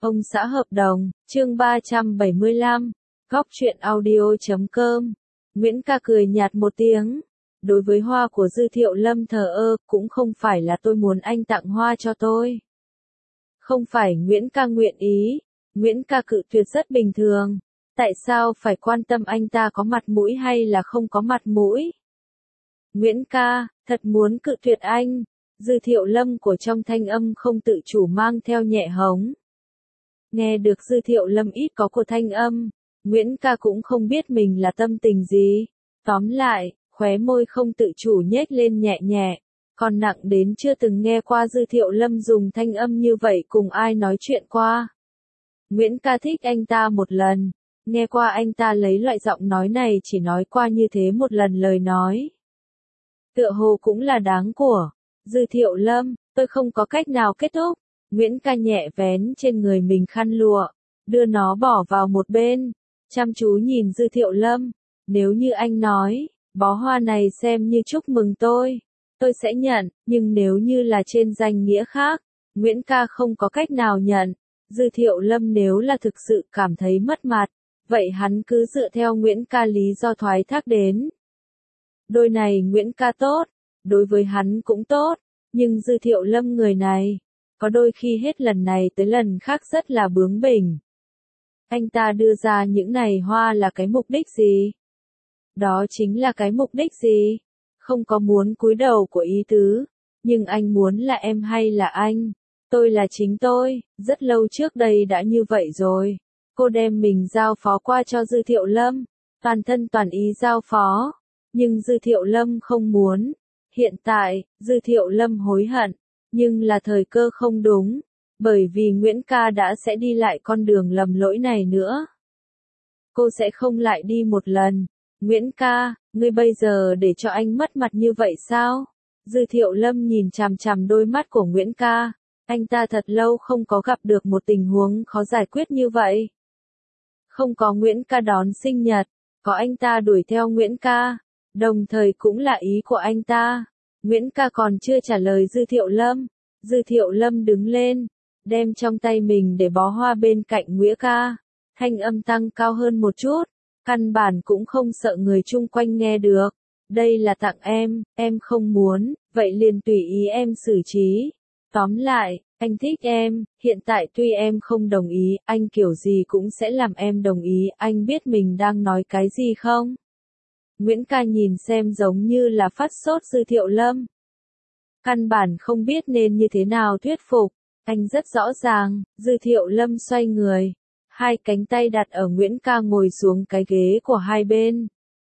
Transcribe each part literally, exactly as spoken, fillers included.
Ông xã hợp đồng, chương ba trăm bảy mươi lăm, góc truyện audio chấm com. Nguyễn Ca cười nhạt một tiếng. Đối với hoa của Dư Thiệu Lâm thờ ơ, cũng không phải là tôi muốn anh tặng hoa cho tôi. Không phải Nguyễn Ca nguyện ý, Nguyễn Ca cự tuyệt rất bình thường. Tại sao phải quan tâm anh ta có mặt mũi hay là không có mặt mũi? Nguyễn Ca, thật muốn cự tuyệt anh. Dư Thiệu Lâm của trong thanh âm không tự chủ mang theo nhẹ hống. Nghe được Dư Thiệu Lâm ít có của thanh âm, Nguyễn Ca cũng không biết mình là tâm tình gì. Tóm lại, khóe môi không tự chủ nhếch lên nhẹ nhẹ, còn nặng đến chưa từng nghe qua Dư Thiệu Lâm dùng thanh âm như vậy cùng ai nói chuyện qua. Nguyễn Ca thích anh ta một lần, nghe qua anh ta lấy loại giọng nói này chỉ nói qua như thế một lần lời nói. Tựa hồ cũng là đáng của. Dư Thiệu Lâm, tôi không có cách nào kết thúc. Nguyễn Ca nhẹ vén trên người mình khăn lụa, đưa nó bỏ vào một bên, chăm chú nhìn Dư Thiệu Lâm. Nếu như anh nói, bó hoa này xem như chúc mừng tôi, tôi sẽ nhận, nhưng nếu như là trên danh nghĩa khác, Nguyễn Ca không có cách nào nhận. Dư Thiệu Lâm nếu là thực sự cảm thấy mất mặt, vậy hắn cứ dựa theo Nguyễn Ca lý do thoái thác đến. Đôi này Nguyễn Ca tốt, đối với hắn cũng tốt, nhưng Dư Thiệu Lâm người này, có đôi khi hết lần này tới lần khác rất là bướng bỉnh. Anh ta đưa ra những này hoa là cái mục đích gì? Đó chính là cái mục đích gì? Không có muốn cúi đầu của ý tứ, nhưng anh muốn là em hay là anh? Tôi là chính tôi, rất lâu trước đây đã như vậy rồi. Cô đem mình giao phó qua cho Dư Thiệu Lâm, toàn thân toàn ý giao phó, nhưng Dư Thiệu Lâm không muốn. Hiện tại, Dư Thiệu Lâm hối hận, nhưng là thời cơ không đúng, bởi vì Nguyễn Ca đã sẽ đi lại con đường lầm lỗi này nữa. Cô sẽ không lại đi một lần. Nguyễn Ca, ngươi bây giờ để cho anh mất mặt như vậy sao? Dư Thiệu Lâm nhìn chằm chằm đôi mắt của Nguyễn Ca, anh ta thật lâu không có gặp được một tình huống khó giải quyết như vậy. Không có Nguyễn Ca đón sinh nhật, có anh ta đuổi theo Nguyễn Ca, đồng thời cũng là ý của anh ta. Nguyễn Ca còn chưa trả lời Dư Thiệu Lâm, Dư Thiệu Lâm đứng lên, đem trong tay mình để bó hoa bên cạnh Nguyễn Ca, thanh âm tăng cao hơn một chút, căn bản cũng không sợ người chung quanh nghe được. Đây là tặng em, em không muốn, vậy liền tùy ý em xử trí. Tóm lại, anh thích em, hiện tại tuy em không đồng ý, anh kiểu gì cũng sẽ làm em đồng ý, anh biết mình đang nói cái gì không? Nguyễn Ca nhìn xem giống như là phát sốt Dư Thiệu Lâm. Căn bản không biết nên như thế nào thuyết phục, anh rất rõ ràng. Dư Thiệu Lâm xoay người, hai cánh tay đặt ở Nguyễn Ca ngồi xuống cái ghế của hai bên.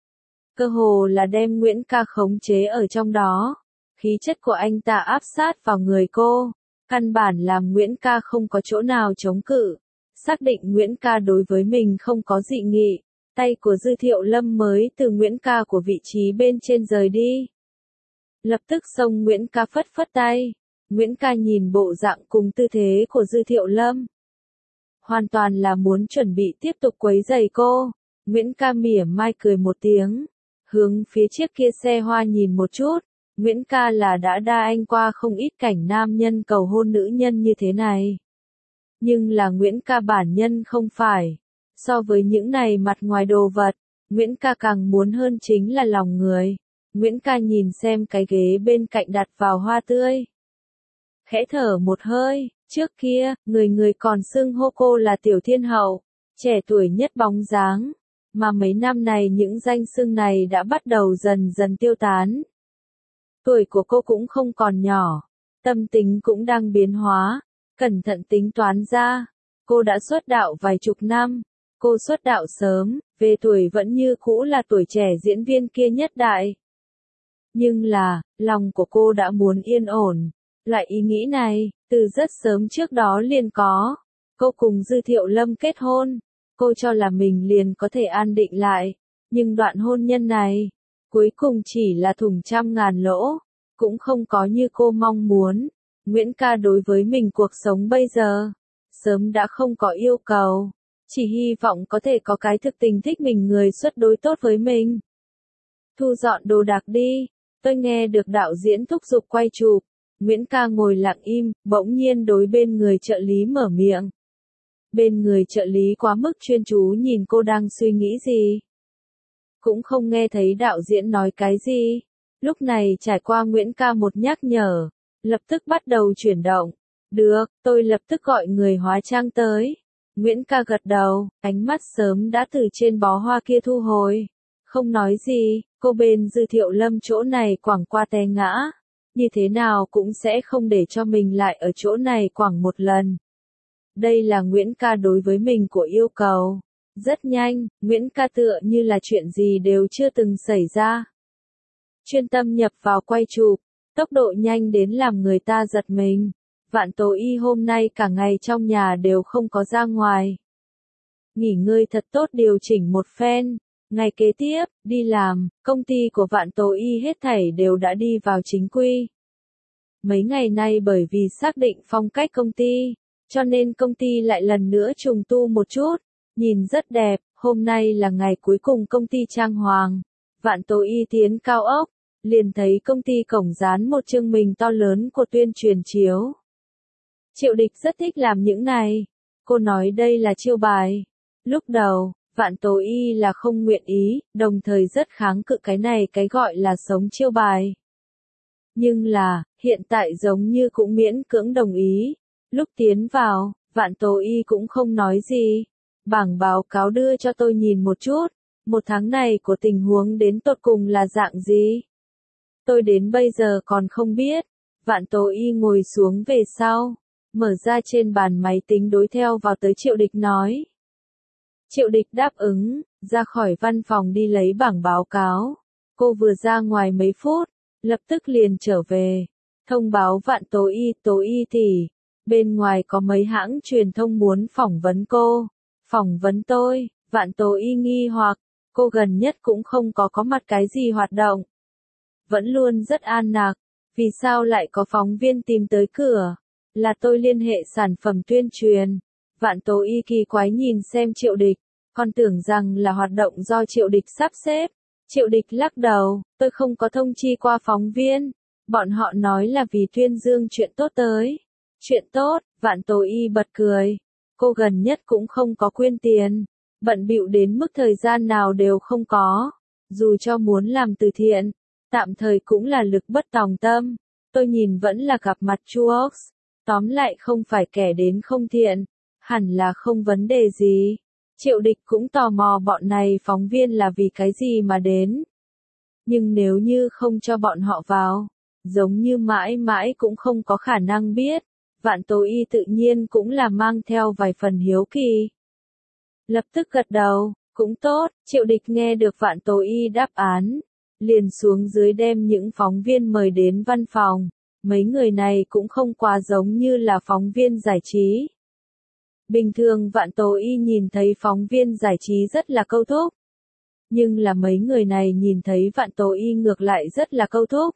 Cơ hồ là đem Nguyễn Ca khống chế ở trong đó, khí chất của anh ta áp sát vào người cô, căn bản làm Nguyễn Ca không có chỗ nào chống cự. Xác định Nguyễn Ca đối với mình không có dị nghị, tay của Dư Thiệu Lâm mới từ Nguyễn Ca của vị trí bên trên rời đi. Lập tức xông Nguyễn Ca phất phất tay. Nguyễn Ca nhìn bộ dạng cùng tư thế của Dư Thiệu Lâm, hoàn toàn là muốn chuẩn bị tiếp tục quấy rầy cô. Nguyễn Ca mỉa mai cười một tiếng, hướng phía chiếc kia xe hoa nhìn một chút. Nguyễn Ca là đã đa anh qua không ít cảnh nam nhân cầu hôn nữ nhân như thế này. Nhưng là Nguyễn Ca bản nhân không phải. So với những này mặt ngoài đồ vật, Nguyễn Ca càng muốn hơn chính là lòng người. Nguyễn Ca nhìn xem cái ghế bên cạnh đặt vào hoa tươi, khẽ thở một hơi. Trước kia, người người còn xưng hô cô là Tiểu Thiên Hậu, trẻ tuổi nhất bóng dáng, mà mấy năm này những danh xưng này đã bắt đầu dần dần tiêu tán. Tuổi của cô cũng không còn nhỏ, tâm tính cũng đang biến hóa. Cẩn thận tính toán ra, cô đã xuất đạo vài chục năm. Cô xuất đạo sớm, về tuổi vẫn như cũ là tuổi trẻ diễn viên kia nhất đại. Nhưng là, lòng của cô đã muốn yên ổn. Loại ý nghĩ này, từ rất sớm trước đó liền có. Cô cùng Dư Thiệu Lâm kết hôn, cô cho là mình liền có thể an định lại. Nhưng đoạn hôn nhân này, cuối cùng chỉ là thủng trăm ngàn lỗ, cũng không có như cô mong muốn. Nguyễn Ca đối với mình cuộc sống bây giờ, sớm đã không có yêu cầu, chỉ hy vọng có thể có cái thực tình thích mình người xuất đối tốt với mình. Thu dọn đồ đạc đi, tôi nghe được đạo diễn thúc giục quay chụp. Nguyễn Ca ngồi lặng im, bỗng nhiên đối bên người trợ lý mở miệng. Bên người trợ lý quá mức chuyên chú nhìn cô đang suy nghĩ gì. Cũng không nghe thấy đạo diễn nói cái gì. Lúc này trải qua Nguyễn ca một nhắc nhở, lập tức bắt đầu chuyển động. Được, tôi lập tức gọi người hóa trang tới. Nguyễn ca gật đầu, ánh mắt sớm đã từ trên bó hoa kia thu hồi. Không nói gì, cô bên Dư Thiệu Lâm chỗ này quẳng qua té ngã. Như thế nào cũng sẽ không để cho mình lại ở chỗ này quẳng một lần. Đây là Nguyễn ca đối với mình của yêu cầu. Rất nhanh, Nguyễn ca tựa như là chuyện gì đều chưa từng xảy ra. Chuyên tâm nhập vào quay chụp, tốc độ nhanh đến làm người ta giật mình. Vạn Tố Y hôm nay cả ngày trong nhà đều không có ra ngoài. Nghỉ ngơi thật tốt điều chỉnh một phen. Ngày kế tiếp, đi làm, công ty của Vạn Tố Y hết thảy đều đã đi vào chính quy. Mấy ngày nay bởi vì xác định phong cách công ty, cho nên công ty lại lần nữa trùng tu một chút, nhìn rất đẹp. Hôm nay là ngày cuối cùng công ty trang hoàng. Vạn Tố Y tiến cao ốc, liền thấy công ty cổng dán một chương mình to lớn của tuyên truyền chiếu. Triệu Địch rất thích làm những này. Cô nói đây là chiêu bài. Lúc đầu, Vạn Tố Y là không nguyện ý, đồng thời rất kháng cự cái này cái gọi là sống chiêu bài. Nhưng là, hiện tại giống như cũng miễn cưỡng đồng ý. Lúc tiến vào, Vạn Tố Y cũng không nói gì. Bảng báo cáo đưa cho tôi nhìn một chút. Một tháng này của tình huống đến tột cùng là dạng gì? Tôi đến bây giờ còn không biết. Vạn Tố Y ngồi xuống về sau, mở ra trên bàn máy tính đối theo vào tới Triệu Địch nói. Triệu Địch đáp ứng, ra khỏi văn phòng đi lấy bảng báo cáo. Cô vừa ra ngoài mấy phút, lập tức liền trở về. Thông báo Vạn Tố Y, Tố Y tỷ, bên ngoài có mấy hãng truyền thông muốn phỏng vấn cô. Phỏng vấn tôi, Vạn Tố Y nghi hoặc, cô gần nhất cũng không có có mặt cái gì hoạt động. Vẫn luôn rất an nặc, vì sao lại có phóng viên tìm tới cửa? Là tôi liên hệ sản phẩm tuyên truyền. Vạn Tố Y kỳ quái nhìn xem Triệu Địch, còn tưởng rằng là hoạt động do Triệu Địch sắp xếp. Triệu Địch lắc đầu, tôi không có thông chi qua phóng viên. Bọn họ nói là vì tuyên dương chuyện tốt tới. Chuyện tốt, Vạn Tố Y bật cười. Cô gần nhất cũng không có quyên tiền, bận bịu đến mức thời gian nào đều không có. Dù cho muốn làm từ thiện, tạm thời cũng là lực bất tòng tâm. Tôi nhìn vẫn là gặp mặt Chuox. Tóm lại không phải kẻ đến không thiện, hẳn là không vấn đề gì. Triệu Địch cũng tò mò bọn này phóng viên là vì cái gì mà đến. Nhưng nếu như không cho bọn họ vào, giống như mãi mãi cũng không có khả năng biết. Vạn Tố Y tự nhiên cũng là mang theo vài phần hiếu kỳ. Lập tức gật đầu, cũng tốt. Triệu Địch nghe được Vạn Tố Y đáp án, liền xuống dưới đem những phóng viên mời đến văn phòng. Mấy người này cũng không quá giống như là phóng viên giải trí. Bình thường Vạn Tố Y nhìn thấy phóng viên giải trí rất là câu thúc. Nhưng là mấy người này nhìn thấy Vạn Tố Y ngược lại rất là câu thúc.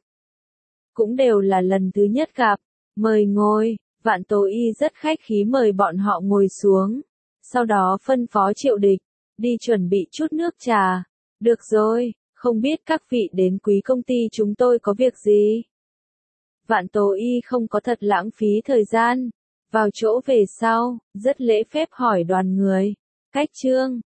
Cũng đều là lần thứ nhất gặp. Mời ngồi, Vạn Tố Y rất khách khí mời bọn họ ngồi xuống. Sau đó phân phó Triệu Địch, đi chuẩn bị chút nước trà. Được rồi, không biết các vị đến quý công ty chúng tôi có việc gì? Vạn Tố Y không có thật lãng phí thời gian. Vào chỗ về sau, rất lễ phép hỏi đoàn người. Cách trương,